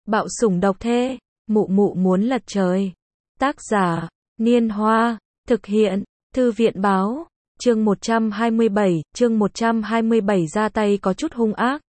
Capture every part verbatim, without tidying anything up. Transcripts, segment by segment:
Bạo sủng độc thê, mụ mụ muốn lật trời. Tác giả, Niên Hoa, thực hiện, Thư viện báo, chương một trăm hai mươi bảy, chương một trăm hai mươi bảy ra tay có chút hung ác.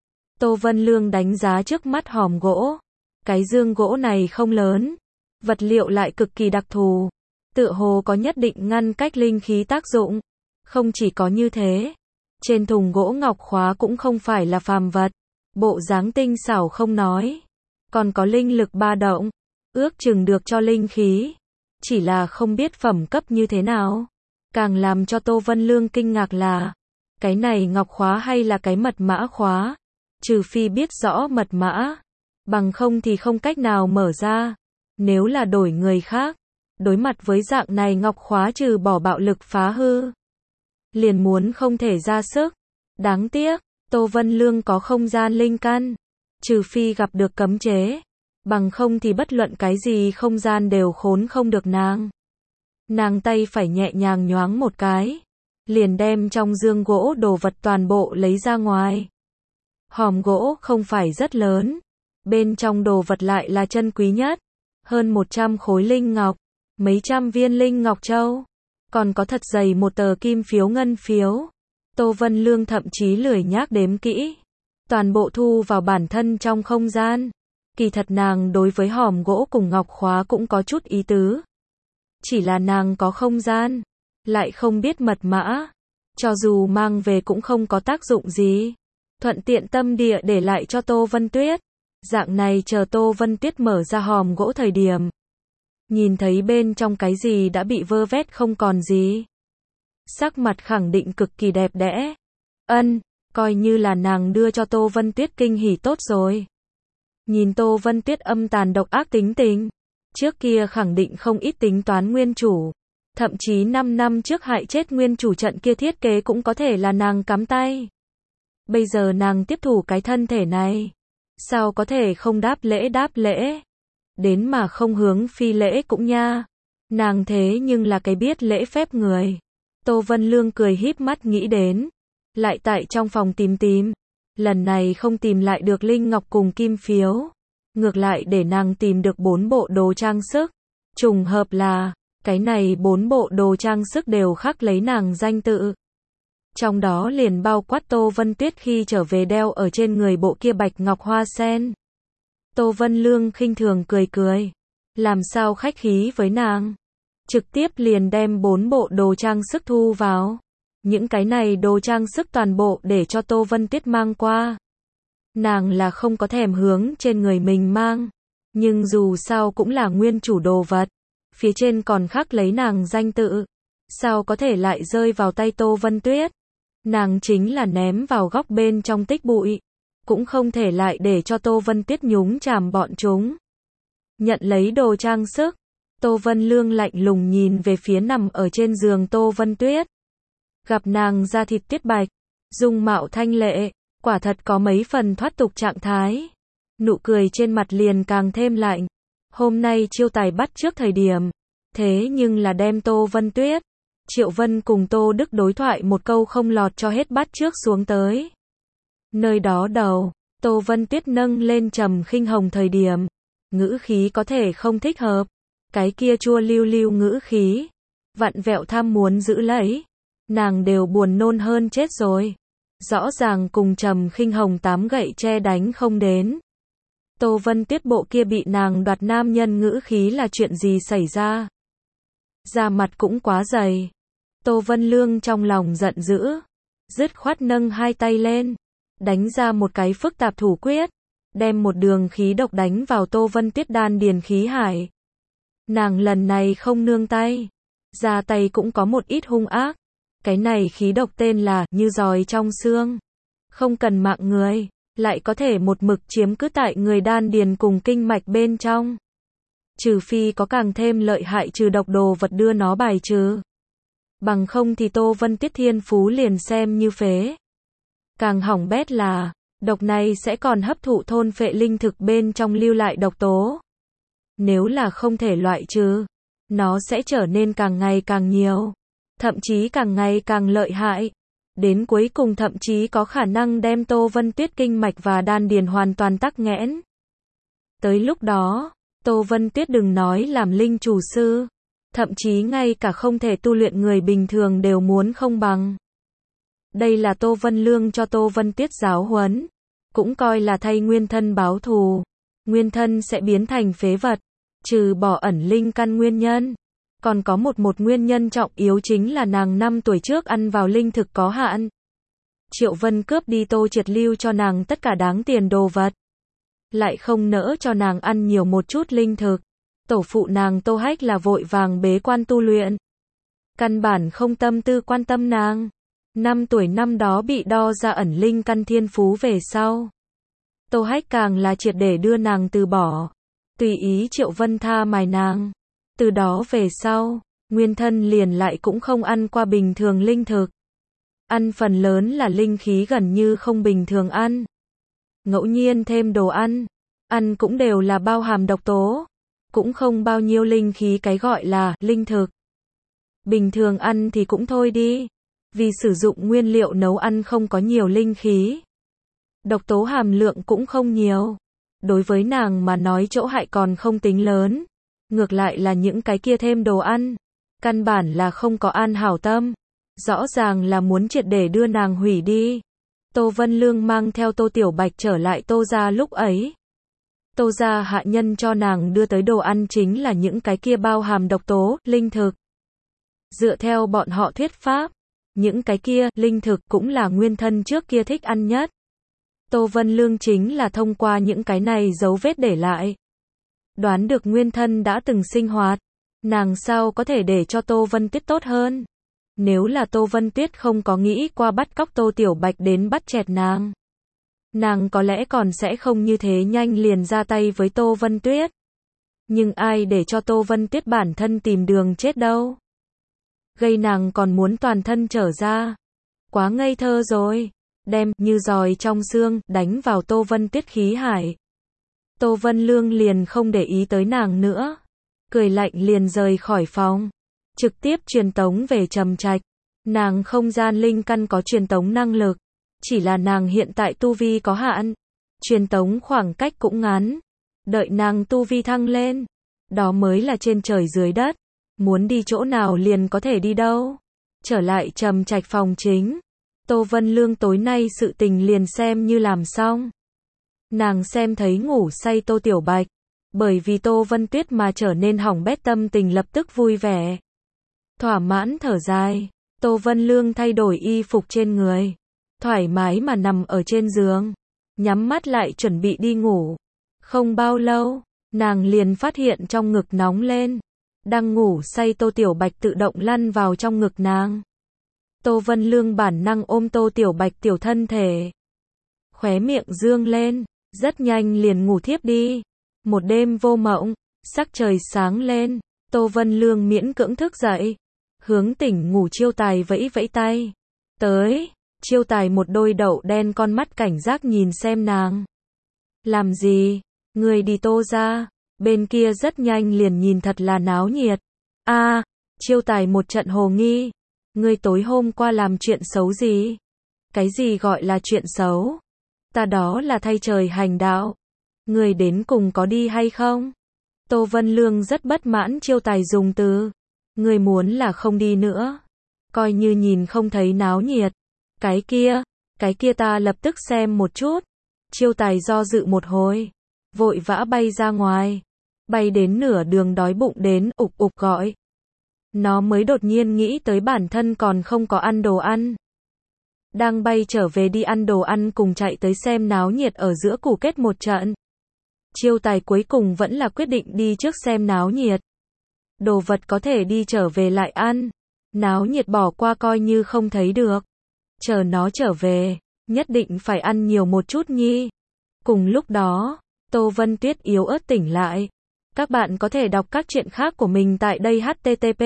Tô Vân Lương đánh giá trước mắt hòm gỗ. Cái dương gỗ này không lớn, vật liệu lại cực kỳ đặc thù, tựa hồ có nhất định ngăn cách linh khí tác dụng. Không chỉ có như thế, trên thùng gỗ ngọc khóa cũng không phải là phàm vật, bộ dáng tinh xảo không nói, còn có linh lực ba động, ước chừng được cho linh khí, chỉ là không biết phẩm cấp như thế nào. Càng làm cho Tô Vân Lương kinh ngạc là, cái này ngọc khóa hay là cái mật mã khóa, trừ phi biết rõ mật mã, bằng không thì không cách nào mở ra. Nếu là đổi người khác, đối mặt với dạng này ngọc khóa trừ bỏ bạo lực phá hư, liền muốn không thể ra sức. Đáng tiếc, Tô Vân Lương có không gian linh căn, trừ phi gặp được cấm chế, bằng không thì bất luận cái gì không gian đều khốn không được nàng. Nàng tay phải nhẹ nhàng nhoáng một cái, liền đem trong dương gỗ đồ vật toàn bộ lấy ra ngoài. Hòm gỗ không phải rất lớn, bên trong đồ vật lại là chân quý nhất, hơn một trăm khối linh ngọc, mấy trăm viên linh ngọc châu, còn có thật dày một tờ kim phiếu ngân phiếu. Tô Vân Lương thậm chí lười nhác đếm kỹ, toàn bộ thu vào bản thân trong không gian. Kỳ thật nàng đối với hòm gỗ cùng ngọc khóa cũng có chút ý tứ, chỉ là nàng có không gian, lại không biết mật mã, cho dù mang về cũng không có tác dụng gì, thuận tiện tâm địa để lại cho Tô Vân Tuyết. Dạng này chờ Tô Vân Tuyết mở ra hòm gỗ thời điểm, nhìn thấy bên trong cái gì đã bị vơ vét không còn gì, sắc mặt khẳng định cực kỳ đẹp đẽ. Ân, coi như là nàng đưa cho Tô Vân Tuyết kinh hỉ tốt rồi. Nhìn Tô Vân Tuyết âm tàn độc ác tính tình, trước kia khẳng định không ít tính toán nguyên chủ, thậm chí năm năm trước hại chết nguyên chủ trận kia thiết kế cũng có thể là nàng cắm tay. Bây giờ nàng tiếp thủ cái thân thể này, sao có thể không đáp lễ đáp lễ, đến mà không hướng phi lễ cũng nha. Nàng thế nhưng là cái biết lễ phép người. Tô Vân Lương cười híp mắt nghĩ đến, lại tại trong phòng tìm tìm, lần này không tìm lại được linh ngọc cùng kim phiếu, ngược lại để nàng tìm được bốn bộ đồ trang sức. Trùng hợp là, cái này bốn bộ đồ trang sức đều khắc lấy nàng danh tự. Trong đó liền bao quát Tô Vân Tuyết khi trở về đeo ở trên người bộ kia bạch ngọc hoa sen. Tô Vân Lương khinh thường cười cười, làm sao khách khí với nàng, trực tiếp liền đem bốn bộ đồ trang sức thu vào. Những cái này đồ trang sức toàn bộ để cho Tô Vân Tuyết mang qua. Nàng là không có thèm hướng trên người mình mang, nhưng dù sao cũng là nguyên chủ đồ vật, phía trên còn khắc lấy nàng danh tự, sao có thể lại rơi vào tay Tô Vân Tuyết. Nàng chính là ném vào góc bên trong tích bụi, cũng không thể lại để cho Tô Vân Tuyết nhúng chàm bọn chúng. Nhận lấy đồ trang sức, Tô Vân Lương lạnh lùng nhìn về phía nằm ở trên giường Tô Vân Tuyết. Gặp nàng da thịt tuyết bạch, dung mạo thanh lệ, quả thật có mấy phần thoát tục trạng thái. Nụ cười trên mặt liền càng thêm lạnh. Hôm nay chiêu tài bắt trước thời điểm, thế nhưng là đem Tô Vân Tuyết, Triệu Vân cùng Tô Đức đối thoại một câu không lọt cho hết bắt trước xuống tới. Nơi đó đầu, Tô Vân Tuyết nâng lên trầm khinh hồng thời điểm, ngữ khí có thể không thích hợp, cái kia chua lưu lưu ngữ khí, vặn vẹo tham muốn giữ lấy, nàng đều buồn nôn hơn chết rồi. Rõ ràng cùng trầm khinh hồng tám gậy che đánh không đến. Tô Vân Tuyết bộ kia bị nàng đoạt nam nhân ngữ khí là chuyện gì xảy ra? Da mặt cũng quá dày. Tô Vân Lương trong lòng giận dữ, dứt khoát nâng hai tay lên, đánh ra một cái phức tạp thủ quyết, đem một đường khí độc đánh vào Tô Vân Tuyết đan điền khí hải. Nàng lần này không nương tay, ra tay cũng có một ít hung ác. Cái này khí độc tên là như giòi trong xương, không cần mạng người, lại có thể một mực chiếm cứ tại người đan điền cùng kinh mạch bên trong. Trừ phi có càng thêm lợi hại trừ độc đồ vật đưa nó bài trừ. Bằng không thì Tô Vân Tuyết thiên phú liền xem như phế. Càng hỏng bét là, độc này sẽ còn hấp thụ thôn phệ linh thực bên trong lưu lại độc tố. Nếu là không thể loại trừ, nó sẽ trở nên càng ngày càng nhiều, thậm chí càng ngày càng lợi hại. Đến cuối cùng thậm chí có khả năng đem Tô Vân Tuyết kinh mạch và đan điền hoàn toàn tắc nghẽn. Tới lúc đó, Tô Vân Tuyết đừng nói làm linh chủ sư, thậm chí ngay cả không thể tu luyện người bình thường đều muốn không bằng. Đây là Tô Vân Lương cho Tô Vân Tuyết giáo huấn, cũng coi là thay nguyên thân báo thù. Nguyên thân sẽ biến thành phế vật, trừ bỏ ẩn linh căn nguyên nhân. Còn có một một nguyên nhân trọng yếu chính là nàng năm tuổi trước ăn vào linh thực có hạn. Triệu Vân cướp đi Tô Triệt lưu cho nàng tất cả đáng tiền đồ vật, lại không nỡ cho nàng ăn nhiều một chút linh thực. Tổ phụ nàng Tô Hách là vội vàng bế quan tu luyện, căn bản không tâm tư quan tâm nàng. Năm tuổi năm đó bị đo ra ẩn linh căn thiên phú về sau, Tô Hách càng là triệt để đưa nàng từ bỏ, tùy ý Triệu Vân tha mài nàng. Từ đó về sau, nguyên thân liền lại cũng không ăn qua bình thường linh thực. Ăn phần lớn là linh khí gần như không bình thường ăn. Ngẫu nhiên thêm đồ ăn, ăn cũng đều là bao hàm độc tố, cũng không bao nhiêu linh khí, cái gọi là linh thực. Bình thường ăn thì cũng thôi đi, vì sử dụng nguyên liệu nấu ăn không có nhiều linh khí. Độc tố hàm lượng cũng không nhiều. Đối với nàng mà nói chỗ hại còn không tính lớn. Ngược lại là những cái kia thêm đồ ăn, căn bản là không có an hảo tâm. Rõ ràng là muốn triệt để đưa nàng hủy đi. Tô Vân Lương mang theo Tô Tiểu Bạch trở lại Tô gia lúc ấy. Tô gia hạ nhân cho nàng đưa tới đồ ăn chính là những cái kia bao hàm độc tố, linh thực. Dựa theo bọn họ thuyết pháp, những cái kia, linh thực cũng là nguyên thân trước kia thích ăn nhất. Tô Vân Lương chính là thông qua những cái này dấu vết để lại, đoán được nguyên thân đã từng sinh hoạt. Nàng sao có thể để cho Tô Vân Tuyết tốt hơn. Nếu là Tô Vân Tuyết không có nghĩ qua bắt cóc Tô Tiểu Bạch đến bắt chẹt nàng, nàng có lẽ còn sẽ không như thế nhanh liền ra tay với Tô Vân Tuyết. Nhưng ai để cho Tô Vân Tuyết bản thân tìm đường chết đâu. Gây nàng còn muốn toàn thân trở ra. Quá ngây thơ rồi. Đem, như giòi trong xương, đánh vào Tô Vân Tuyết khí hải. Tô Vân Lương liền không để ý tới nàng nữa. Cười lạnh liền rời khỏi phòng. Trực tiếp truyền tống về Trầm Trạch. Nàng không gian linh căn có truyền tống năng lực. Chỉ là nàng hiện tại tu vi có hạn. Truyền tống khoảng cách cũng ngắn. Đợi nàng tu vi thăng lên, đó mới là trên trời dưới đất. Muốn đi chỗ nào liền có thể đi đâu. Trở lại Trầm Trạch phòng chính. Tô Vân Lương tối nay sự tình liền xem như làm xong. Nàng xem thấy ngủ say Tô Tiểu Bạch, bởi vì Tô Vân Tuyết mà trở nên hỏng bét, tâm tình lập tức vui vẻ. Thỏa mãn thở dài, Tô Vân Lương thay đổi y phục trên người, thoải mái mà nằm ở trên giường, nhắm mắt lại chuẩn bị đi ngủ. Không bao lâu, nàng liền phát hiện trong ngực nóng lên. Đang ngủ say Tô Tiểu Bạch tự động lăn vào trong ngực nàng. Tô Vân Lương bản năng ôm Tô Tiểu Bạch tiểu thân thể, khóe miệng dương lên, rất nhanh liền ngủ thiếp đi. Một đêm vô mộng, sắc trời sáng lên, Tô Vân Lương miễn cưỡng thức dậy, hướng tỉnh ngủ Chiêu Tài vẫy vẫy tay. Tới, Chiêu Tài một đôi đậu đen con mắt cảnh giác nhìn xem nàng. Làm gì? Người đi Tô ra. Bên kia rất nhanh liền nhìn thật là náo nhiệt. A, à, Chiêu Tài một trận hồ nghi. Ngươi tối hôm qua làm chuyện xấu gì? Cái gì gọi là chuyện xấu? Ta đó là thay trời hành đạo. Ngươi đến cùng có đi hay không? Tô Vân Lương rất bất mãn Chiêu Tài dùng từ. Ngươi muốn là không đi nữa. Coi như nhìn không thấy náo nhiệt. Cái kia, cái kia ta lập tức xem một chút. Chiêu Tài do dự một hồi, vội vã bay ra ngoài. Bay đến nửa đường đói bụng đến, ục ục gọi. Nó mới đột nhiên nghĩ tới bản thân còn không có ăn đồ ăn. Đang bay trở về đi ăn đồ ăn cùng chạy tới xem náo nhiệt ở giữa củ kết một trận. Chiêu Tài cuối cùng vẫn là quyết định đi trước xem náo nhiệt. Đồ vật có thể đi trở về lại ăn. Náo nhiệt bỏ qua coi như không thấy được. Chờ nó trở về, nhất định phải ăn nhiều một chút nhi. Cùng lúc đó, Tô Vân Tuyết yếu ớt tỉnh lại. Các bạn có thể đọc các truyện khác của mình tại đây h t t p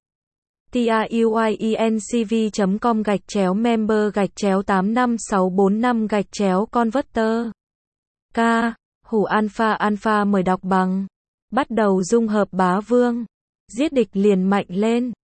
truyencv chấm com gạch chéo member gạch chéo tám năm sáu bốn năm gạch chéo converter. K. Hủ alpha alpha mời đọc bằng. Bắt đầu dung hợp bá vương. Giết địch liền mạnh lên.